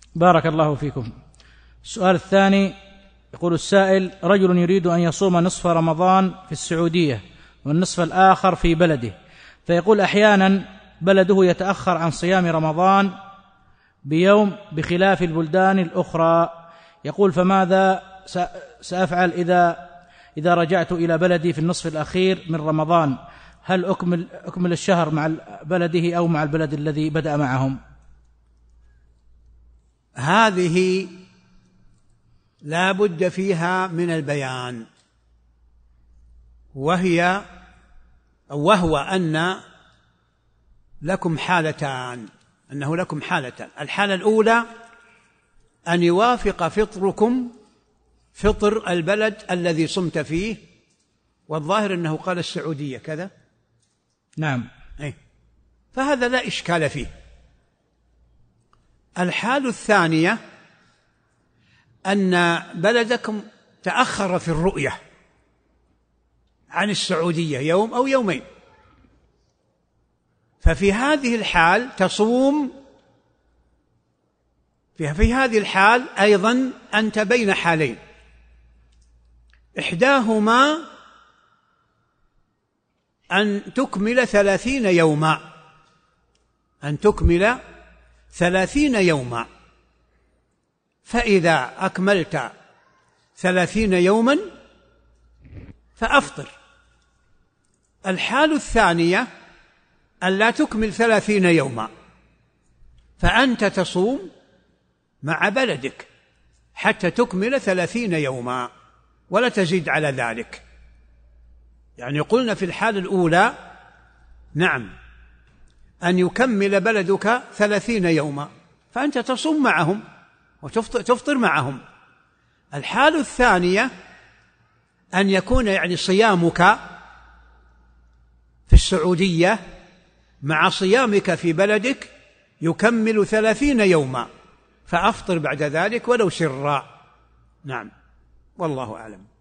بارك الله فيكم. السؤال الثاني يقول السائل: رجل يريد أن يصوم نصف رمضان في السعودية والنصف الآخر في بلده، فيقول أحيانا بلده يتأخر عن صيام رمضان بيوم بخلاف البلدان الأخرى، يقول فماذا سأفعل إذا رجعت إلى بلدي في النصف الأخير من رمضان؟ هل أكمل الشهر مع بلده أو مع البلد الذي بدأ معهم؟ هذه لا بد فيها من البيان، وهو أن لكم حالتان، أنه لكم حالتان. الحالة الأولى أن يوافق فطركم فطر البلد الذي صمت فيه، والظاهر أنه قال السعودية كذا. نعم. فهذا لا إشكال فيه. الحالة الثانية أن بلدكم تأخر في الرؤية عن السعودية يوم أو يومين، ففي هذه الحال تصوم. في هذه الحال أيضا أنت بين حالين، إحداهما أن تكمل 30 يوما، أن تكمل 30 يوما، فإذا أكملت 30 يوما فأفطر. الحال الثانية أن لا تكمل 30 يوما، فأنت تصوم مع بلدك حتى تكمل 30 يوما ولا تزيد على ذلك. يعني قلنا في الحالة الأولى نعم أن يكمل بلدك 30 يوما فأنت تصوم معهم وتفطر معهم. الحالة الثانية أن يكون يعني صيامك في السعودية مع صيامك في بلدك يكمل 30 يوما، فأفطر بعد ذلك ولو سرا. نعم، والله أعلم.